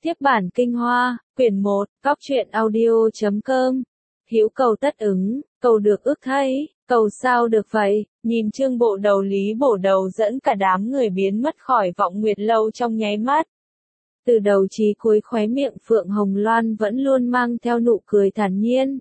Tiếp bản Kinh Hoa, quyển 1, Cóc truyện audio.com. Hữu cầu tất ứng, cầu được ước thấy, cầu sao được vậy. Nhìn Trương Bộ Đầu Lý Bổ Đầu dẫn cả đám người biến mất khỏi Vọng Nguyệt Lâu trong nháy mắt. Từ đầu chí cuối khóe miệng Phượng Hồng Loan vẫn luôn mang theo nụ cười thản nhiên.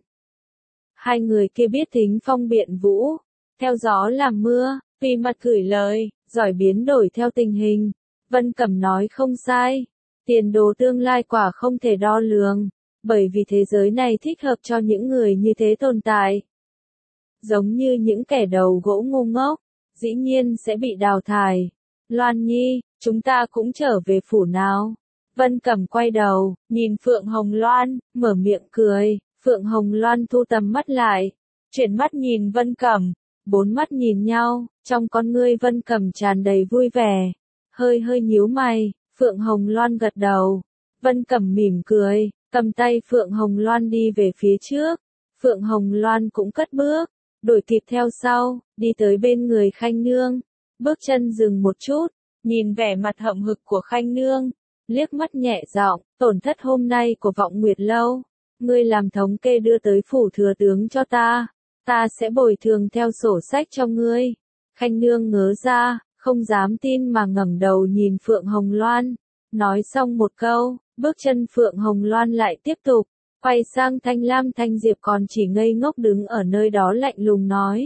Hai người kia biết thính phong biện vũ, theo gió làm mưa, tùy mặt gửi lời, giỏi biến đổi theo tình hình. Vân Cẩm nói không sai. Tiền đồ tương lai quả không thể đo lường, bởi vì thế giới này thích hợp cho những người như thế tồn tại. Giống như những kẻ đầu gỗ ngu ngốc, dĩ nhiên sẽ bị đào thải. Loan Nhi, chúng ta cũng trở về phủ nào. Vân Cẩm quay đầu, nhìn Phượng Hồng Loan, mở miệng cười. Phượng Hồng Loan thu tầm mắt lại, chuyển mắt nhìn Vân Cẩm, bốn mắt nhìn nhau, trong con ngươi Vân Cẩm tràn đầy vui vẻ, hơi nhíu mày. Phượng Hồng Loan gật đầu. Vân Cẩm mỉm cười, cầm tay Phượng Hồng Loan đi về phía trước. Phượng Hồng Loan cũng cất bước, đuổi kịp theo sau, đi tới bên người Khanh Nương. Bước chân dừng một chút, nhìn vẻ mặt hậm hực của Khanh Nương, liếc mắt nhẹ giọng, tổn thất hôm nay của Vọng Nguyệt Lâu, ngươi làm thống kê đưa tới phủ thừa tướng cho ta sẽ bồi thường theo sổ sách cho ngươi. Khanh Nương ngớ ra, không dám tin mà ngẩng đầu nhìn Phượng Hồng Loan, nói xong một câu, bước chân Phượng Hồng Loan lại tiếp tục, quay sang Thanh Lam. Thanh Diệp còn chỉ ngây ngốc đứng ở nơi đó lạnh lùng nói.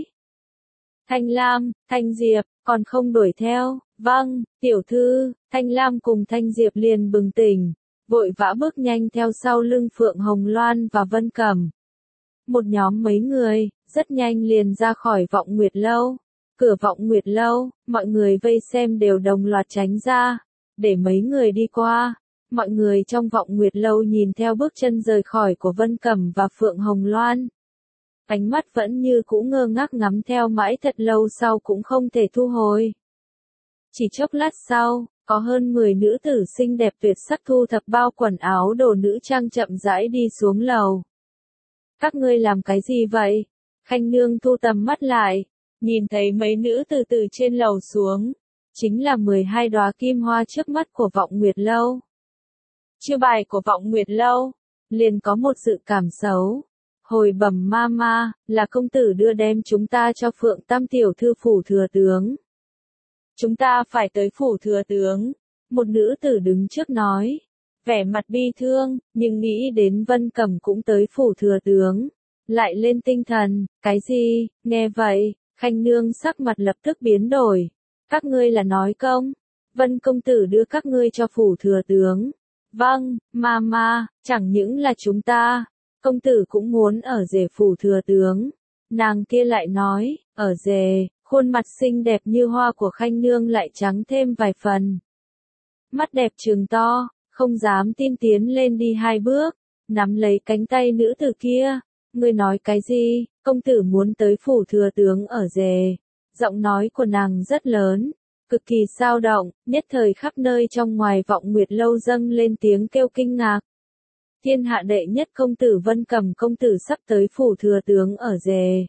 Thanh Lam, Thanh Diệp, còn không đuổi theo, vâng, tiểu thư. Thanh Lam cùng Thanh Diệp liền bừng tỉnh, vội vã bước nhanh theo sau lưng Phượng Hồng Loan và Vân Cẩm. Một nhóm mấy người, rất nhanh liền ra khỏi Vọng Nguyệt Lâu. Cửa Vọng Nguyệt Lâu, mọi người vây xem đều đồng loạt tránh ra, để mấy người đi qua. Mọi người trong Vọng Nguyệt Lâu nhìn theo bước chân rời khỏi của Vân Cẩm và Phượng Hồng Loan. Ánh mắt vẫn như cũ ngơ ngác ngắm theo mãi thật lâu sau cũng không thể thu hồi. Chỉ chốc lát sau, có hơn 10 nữ tử xinh đẹp tuyệt sắc thu thập bao quần áo đồ nữ trang chậm rãi đi xuống lầu. Các ngươi làm cái gì vậy? Khanh Nương thu tầm mắt lại, nhìn thấy mấy nữ từ trên lầu xuống, chính là 12 đóa kim hoa trước mắt của Vọng Nguyệt Lâu. Chiêu bài của Vọng Nguyệt Lâu, liền có một dự cảm xấu. Hồi bẩm mama, là công tử đưa đem chúng ta cho Phượng Tam tiểu thư phủ thừa tướng. Chúng ta phải tới phủ thừa tướng, một nữ tử đứng trước nói, vẻ mặt bi thương, nhưng nghĩ đến Vân Cẩm cũng tới phủ thừa tướng, lại lên tinh thần. Cái gì? Nghe vậy, Khanh Nương sắc mặt lập tức biến đổi. Các ngươi là nói công? Vân công tử đưa các ngươi cho phủ thừa tướng. Vâng, mama, chẳng những là chúng ta, công tử cũng muốn ở rể phủ thừa tướng. Nàng kia lại nói, ở rể. Khuôn mặt xinh đẹp như hoa của Khanh Nương lại trắng thêm vài phần. Mắt đẹp trừng to, không dám tin tiến lên đi hai bước, nắm lấy cánh tay nữ tử kia. Ngươi nói cái gì? Công tử muốn tới phủ thừa tướng ở rể. Giọng nói của nàng rất lớn, cực kỳ sao động, nhất thời khắp nơi trong ngoài Vọng Nguyệt Lâu dâng lên tiếng kêu kinh ngạc. Thiên hạ đệ nhất công tử Vân Cẩm công tử sắp tới phủ thừa tướng ở rể.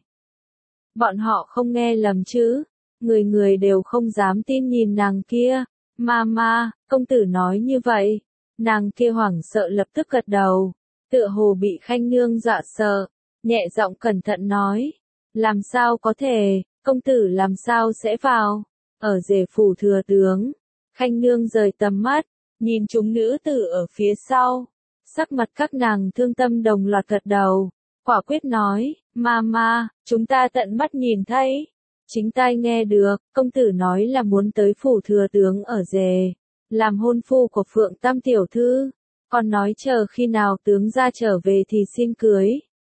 Bọn họ không nghe lầm chứ? Người đều không dám tin nhìn nàng kia. Mama, công tử nói như vậy. Nàng kia hoảng sợ lập tức gật đầu, tựa hồ bị Khanh Nương dọa sợ, nhẹ giọng cẩn thận nói. Làm sao có thể, công tử làm sao sẽ vào? Ở rể phủ thừa tướng. Khanh Nương rời tầm mắt, nhìn chúng nữ tử ở phía sau. Sắc mặt các nàng thương tâm đồng loạt gật đầu. Quả quyết nói, mama, chúng ta tận mắt nhìn thấy, chính tai nghe được, công tử nói là muốn tới phủ thừa tướng ở rể, làm hôn phu của Phượng Tam tiểu thư, còn nói chờ khi nào tướng gia trở về thì xin cưới.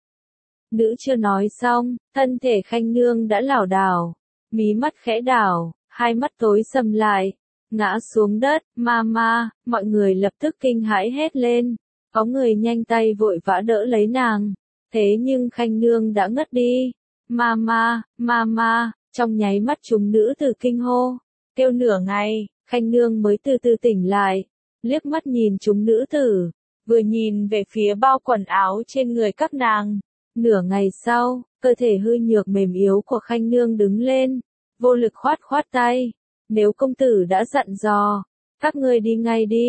Nữ chưa nói xong, thân thể Khanh Nương đã lảo đảo, mí mắt khẽ đảo, hai mắt tối sầm lại, ngã xuống đất. Mama, mọi người lập tức kinh hãi hét lên, có người nhanh tay vội vã đỡ lấy nàng. Thế nhưng Khanh Nương đã ngất đi. Mama, mama, trong nháy mắt chúng nữ tử kinh hô, kêu nửa ngày, Khanh Nương mới từ từ tỉnh lại, liếc mắt nhìn chúng nữ tử, vừa nhìn về phía bao quần áo trên người các nàng. Nửa ngày sau, cơ thể hư nhược mềm yếu của Khanh Nương đứng lên, vô lực khoát tay, nếu công tử đã dặn dò, các ngươi đi ngay đi,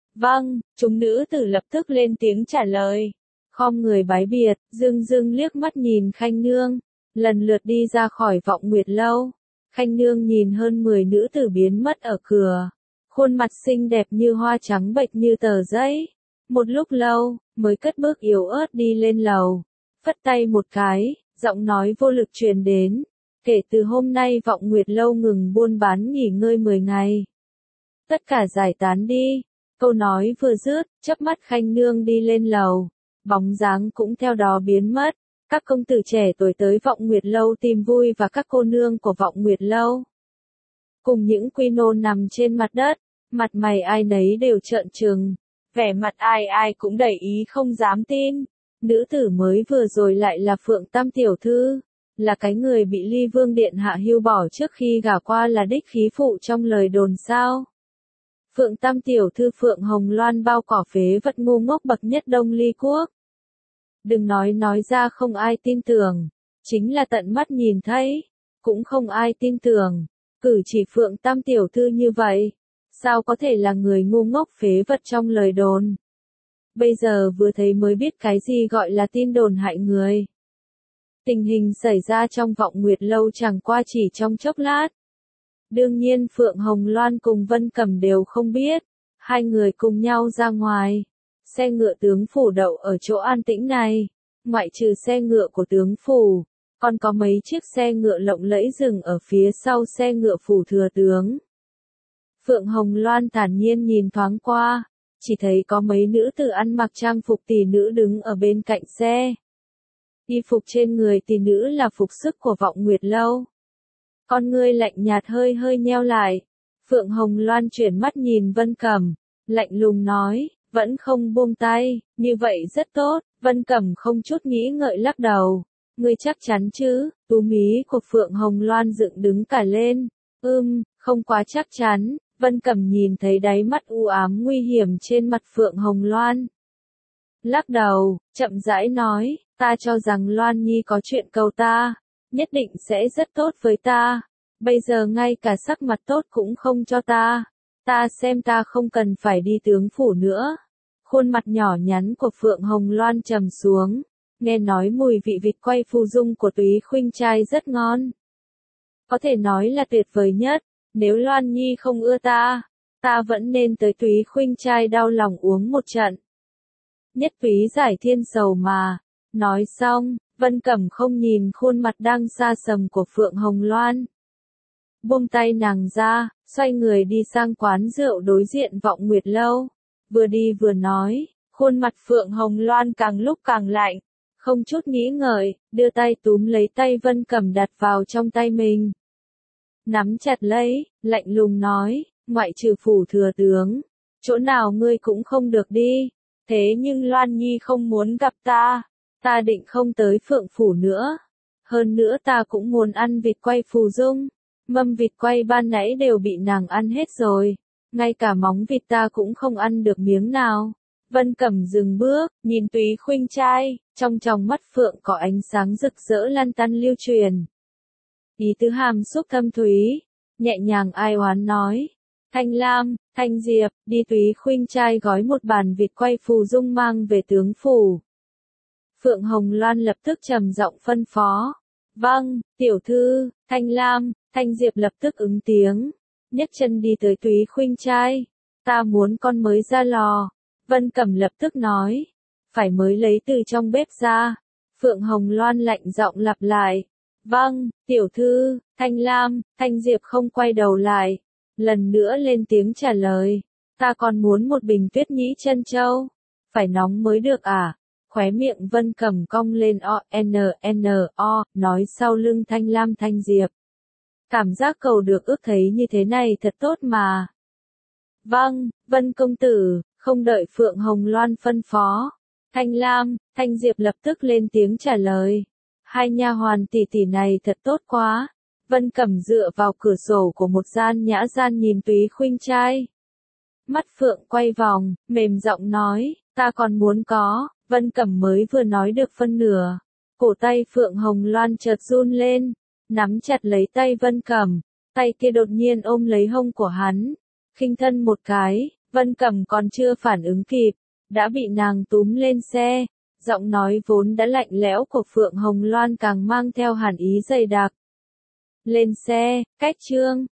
Vâng, chúng nữ tử lập tức lên tiếng trả lời. Khom người bái biệt, dưng dưng liếc mắt nhìn Khanh Nương, lần lượt đi ra khỏi Vọng Nguyệt Lâu. Khanh Nương nhìn hơn 10 nữ tử biến mất ở cửa. Khuôn mặt xinh đẹp như hoa trắng bệch như tờ giấy. Một lúc lâu, mới cất bước yếu ớt đi lên lầu. Phất tay một cái, giọng nói vô lực truyền đến. Kể từ hôm nay Vọng Nguyệt Lâu ngừng buôn bán nghỉ ngơi 10 ngày. Tất cả giải tán đi. Câu nói vừa dứt, chớp mắt Khanh Nương đi lên lầu. Bóng dáng cũng theo đó biến mất. Các công tử trẻ tuổi tới Vọng Nguyệt Lâu tìm vui và các cô nương của Vọng Nguyệt Lâu. Cùng những quy nô nằm trên mặt đất, mặt mày ai nấy đều trợn trừng. Vẻ mặt ai ai cũng đầy ý không dám tin. Nữ tử mới vừa rồi lại là Phượng Tam tiểu thư, là cái người bị Ly Vương điện hạ hưu bỏ trước khi gả qua là đích khí phụ trong lời đồn sao. Phượng Tam tiểu thư Phượng Hồng Loan bao cỏ phế vật ngu ngốc bậc nhất Đông Ly quốc. Đừng nói ra không ai tin tưởng, chính là tận mắt nhìn thấy, cũng không ai tin tưởng. Cử chỉ Phượng Tam tiểu thư như vậy, sao có thể là người ngu ngốc phế vật trong lời đồn. Bây giờ vừa thấy mới biết cái gì gọi là tin đồn hại người. Tình hình xảy ra trong Vọng Nguyệt Lâu chẳng qua chỉ trong chốc lát. Đương nhiên Phượng Hồng Loan cùng Vân Cẩm đều không biết. Hai người cùng nhau ra ngoài. Xe ngựa tướng phủ đậu ở chỗ an tĩnh này. Ngoại trừ xe ngựa của tướng phủ, còn có mấy chiếc xe ngựa lộng lẫy dừng ở phía sau xe ngựa phủ thừa tướng. Phượng Hồng Loan thản nhiên nhìn thoáng qua, chỉ thấy có mấy nữ tử ăn mặc trang phục tỷ nữ đứng ở bên cạnh xe. Y phục trên người tỷ nữ là phục sức của Vọng Nguyệt Lâu. Con ngươi lạnh nhạt hơi hơi nheo lại. Phượng Hồng Loan chuyển mắt nhìn Vân Cẩm, lạnh lùng nói, vẫn không buông tay, như vậy rất tốt. Vân Cẩm không chút nghĩ ngợi lắc đầu. Ngươi chắc chắn chứ? Tú mí của Phượng Hồng Loan dựng đứng cả lên. Không quá chắc chắn. Vân Cẩm nhìn thấy đáy mắt u ám nguy hiểm trên mặt Phượng Hồng Loan. Lắc đầu, chậm rãi nói, ta cho rằng Loan Nhi có chuyện cầu ta, nhất định sẽ rất tốt với ta. Bây giờ ngay cả sắc mặt tốt cũng không cho ta. Ta xem ta không cần phải đi tướng phủ nữa. Khuôn mặt nhỏ nhắn của Phượng Hồng Loan trầm xuống. Nghe nói mùi vị vịt quay phù dung của Túy Khuynh trai rất ngon. Có thể nói là tuyệt vời nhất. Nếu Loan Nhi không ưa ta, ta vẫn nên tới Túy Khuynh trai đau lòng uống một trận. Nhất túy giải thiên sầu mà. Nói xong, Vân Cẩm không nhìn khuôn mặt đang xa sầm của Phượng Hồng Loan. Buông tay nàng ra, xoay người đi sang quán rượu đối diện Vọng Nguyệt Lâu. Vừa đi vừa nói, khuôn mặt Phượng Hồng Loan càng lúc càng lạnh. Không chút nghĩ ngợi, đưa tay túm lấy tay Vân Cẩm đặt vào trong tay mình. Nắm chặt lấy, lạnh lùng nói, ngoại trừ phủ thừa tướng, chỗ nào ngươi cũng không được đi. Thế nhưng Loan Nhi không muốn gặp ta, ta định không tới Phượng phủ nữa. Hơn nữa ta cũng muốn ăn vịt quay phù dung, mâm vịt quay ban nãy đều bị nàng ăn hết rồi, ngay cả móng vịt ta cũng không ăn được miếng nào. Vân Cẩm dừng bước, nhìn Túy Khuynh trai, trong tròng mắt Phượng có ánh sáng rực rỡ lan tăn lưu truyền. Ý tứ hàm xúc thâm thúy, nhẹ nhàng ai oán nói. Thanh Lam, Thanh Diệp, đi Túy Khuynh trai gói một bàn vịt quay phù dung mang về tướng phủ. Phượng Hồng Loan lập tức trầm giọng phân phó. Vâng, tiểu thư. Thanh Lam, Thanh Diệp lập tức ứng tiếng. Nhấc chân đi tới Túy Khuynh trai. Ta muốn con mới ra lò. Vân Cẩm lập tức nói. Phải mới lấy từ trong bếp ra. Phượng Hồng Loan lạnh giọng lặp lại. Vâng, tiểu thư. Thanh Lam, Thanh Diệp không quay đầu lại. Lần nữa lên tiếng trả lời. Ta còn muốn một bình tuyết nhĩ chân châu. Phải nóng mới được à? Khóe miệng Vân Cẩm cong lên o, nói sau lưng Thanh Lam Thanh Diệp. Cảm giác cầu được ước thấy như thế này thật tốt mà. Vâng, Vân công tử, không đợi Phượng Hồng Loan phân phó. Thanh Lam, Thanh Diệp lập tức lên tiếng trả lời. Hai nha hoàn tỷ tỷ này thật tốt quá. Vân Cẩm dựa vào cửa sổ của một gian nhã gian nhìn Túy Khuynh trai. Mắt Phượng quay vòng, mềm giọng nói, ta còn muốn có. Vân Cẩm mới vừa nói được phân nửa. Cổ tay Phượng Hồng Loan chợt run lên, nắm chặt lấy tay Vân Cẩm, tay kia đột nhiên ôm lấy hông của hắn. Khinh thân một cái, Vân Cẩm còn chưa phản ứng kịp, đã bị nàng túm lên xe. Giọng nói vốn đã lạnh lẽo của Phượng Hồng Loan càng mang theo hàn ý dày đặc. Lên xe, cách Trương.